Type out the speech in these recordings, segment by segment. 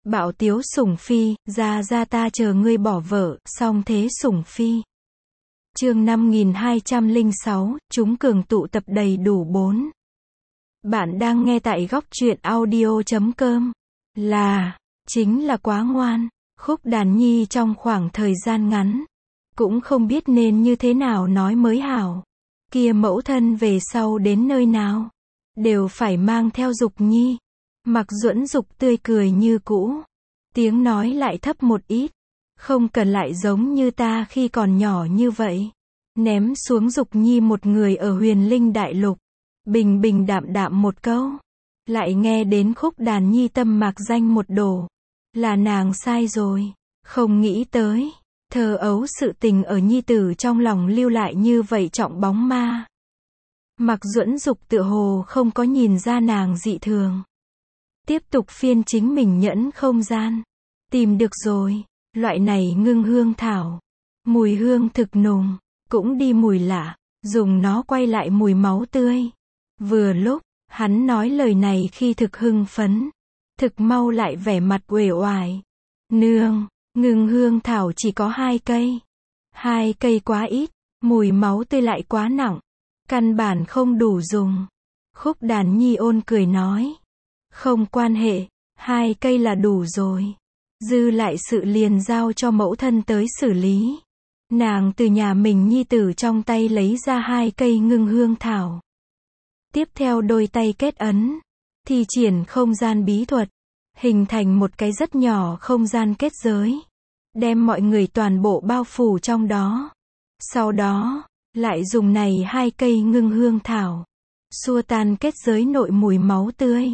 Bảo tiếu sủng phi, ra ta chờ ngươi bỏ vợ, song thế sủng phi. Chương 5206, chúng cường tụ tập đầy đủ 4. Bạn đang nghe tại góc truyện audio.com. Chính là quá ngoan. Khúc Đàn Nhi trong khoảng thời gian ngắn, cũng không biết nên như thế nào nói mới hảo. Kia mẫu thân về sau đến nơi nào, đều phải mang theo Dục Nhi. Mặc Duẫn Dục tươi cười như cũ, tiếng nói lại thấp một ít. Không cần lại giống như ta khi còn nhỏ như vậy. Ném xuống Dục Nhi một người ở Huyền Linh Đại Lục. Bình bình đạm đạm một câu. Lại nghe đến Khúc Đàn Nhi tâm mạc danh một đổ. Là nàng sai rồi. Không nghĩ tới, thơ ấu sự tình ở Nhi tử trong lòng lưu lại như vậy trọng bóng ma. Mặc Duẫn Dục tựa hồ không có nhìn ra nàng dị thường. Tiếp tục phiên chính mình nhẫn không gian. Tìm được rồi, loại này ngưng hương thảo. Mùi hương thực nùng, cũng đi mùi lạ, dùng nó quay lại mùi máu tươi. Vừa lúc, hắn nói lời này khi thực hưng phấn. Thực mau lại vẻ mặt uể oải. Nương, ngưng hương thảo chỉ có 2 cây. 2 cây quá ít, mùi máu tươi lại quá nặng. Căn bản không đủ dùng. Khúc Đàn Nhi ôn cười nói. Không quan hệ, 2 cây là đủ rồi. Dư lại sự liền giao cho mẫu thân tới xử lý. Nàng từ nhà mình nhi tử trong tay lấy ra 2 cây ngưng hương thảo. Tiếp theo đôi tay kết ấn, thi triển không gian bí thuật, hình thành một cái rất nhỏ không gian kết giới, đem mọi người toàn bộ bao phủ trong đó. Sau đó, lại dùng này 2 cây ngưng hương thảo, xua tan kết giới nội mùi máu tươi.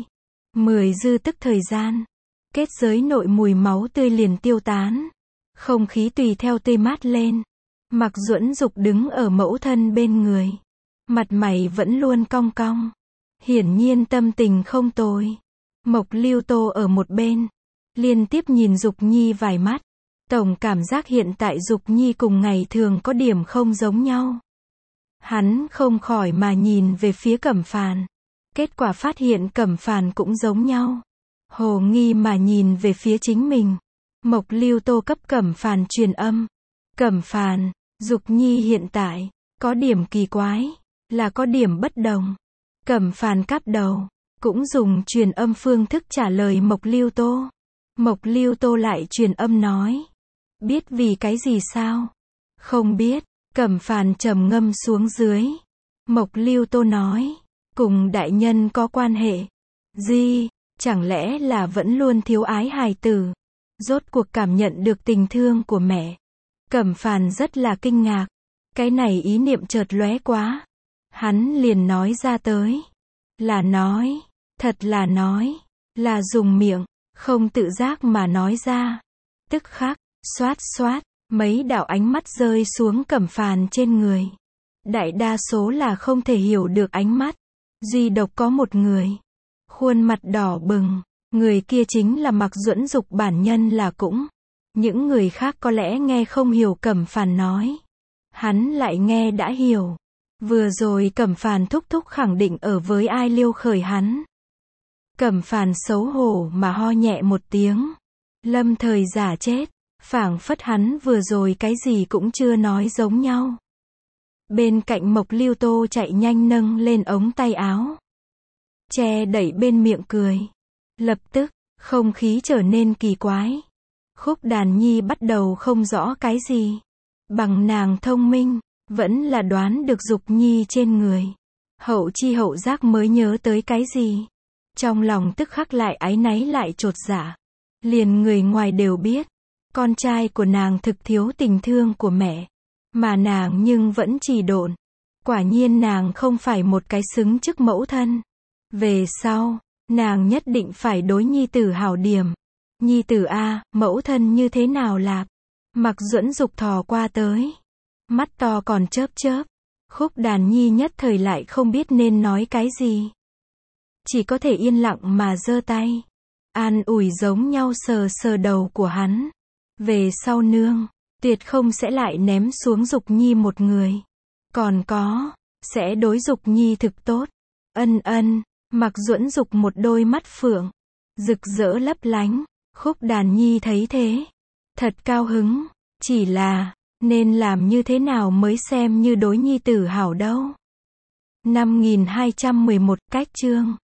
10 dư tức thời gian, kết giới nội mùi máu tươi liền tiêu tán. Không khí tùy theo tươi mát lên. Mặc Duẫn Dục đứng ở mẫu thân bên người. Mặt mày vẫn luôn cong cong. Hiển nhiên tâm tình không tồi. Mộc Lưu Tô ở một bên, liên tiếp nhìn Dục Nhi vài mắt. Tổng cảm giác hiện tại Dục Nhi cùng ngày thường có điểm không giống nhau. Hắn không khỏi mà nhìn về phía Cẩm Phàn. Kết quả phát hiện Cẩm Phàn cũng giống nhau. Hồ nghi mà nhìn về phía chính mình. Mộc Lưu Tô cấp Cẩm Phàn truyền âm. Cẩm Phàn, Dục Nhi hiện tại, có điểm kỳ quái, là có điểm bất đồng. Cẩm Phàn cáp đầu, cũng dùng truyền âm phương thức trả lời Mộc Lưu Tô. Mộc Lưu Tô lại truyền âm nói. Biết vì cái gì sao? Không biết. Cẩm Phàn trầm ngâm xuống dưới. Mộc Lưu Tô nói. Cùng đại nhân có quan hệ. Gì? Chẳng lẽ là vẫn luôn thiếu ái hài tử? Rốt cuộc cảm nhận được tình thương của mẹ. Cẩm Phàn rất là kinh ngạc. Cái này ý niệm chợt lóe quá. Hắn liền nói ra tới. Là nói. Thật là nói. Là dùng miệng. Không tự giác mà nói ra. Tức khắc, xoát xoát. Mấy đạo ánh mắt rơi xuống Cẩm Phàn trên người. Đại đa số là không thể hiểu được ánh mắt. Duy độc có một người. Khuôn mặt đỏ bừng. Người kia chính là Mặc Duẫn Dục bản nhân là cũng. Những người khác có lẽ nghe không hiểu Cẩm Phàn nói. Hắn lại nghe đã hiểu. Vừa rồi Cẩm Phàn thúc thúc khẳng định ở với ai liêu khởi hắn. Cẩm Phàn xấu hổ mà ho nhẹ một tiếng. Lâm thời giả chết. Phảng phất hắn vừa rồi cái gì cũng chưa nói giống nhau. Bên cạnh Mộc Lưu Tô chạy nhanh nâng lên ống tay áo. Che đẩy bên miệng cười. Lập tức, không khí trở nên kỳ quái. Khúc Đàn Nhi bắt đầu không rõ cái gì. Bằng nàng thông minh, vẫn là đoán được Dục Nhi trên người. Hậu chi hậu giác mới nhớ tới cái gì. Trong lòng tức khắc lại áy náy lại chột dạ. Liền người ngoài đều biết. Con trai của nàng thực thiếu tình thương của mẹ. Mà nàng nhưng vẫn trì độn. Quả nhiên nàng không phải một cái xứng chức mẫu thân. Về sau, nàng nhất định phải đối nhi tử hảo điểm. Nhi tử a, mẫu thân như thế nào lạp? Mặc Duẫn Dục thò qua tới. Mắt to còn chớp chớp. Khúc Đàn Nhi nhất thời lại không biết nên nói cái gì. Chỉ có thể yên lặng mà giơ tay. An ủi giống nhau sờ sờ đầu của hắn. Về sau nương, tuyệt không sẽ lại ném xuống Dục Nhi một người. Còn có, sẽ đối Dục Nhi thực tốt. Ân ân, Mặc Duẫn Dục một đôi mắt phượng, rực rỡ lấp lánh. Khúc Đàn Nhi thấy thế, thật cao hứng, chỉ là, nên làm như thế nào mới xem như đối nhi tử hảo đâu. 5211 cách chương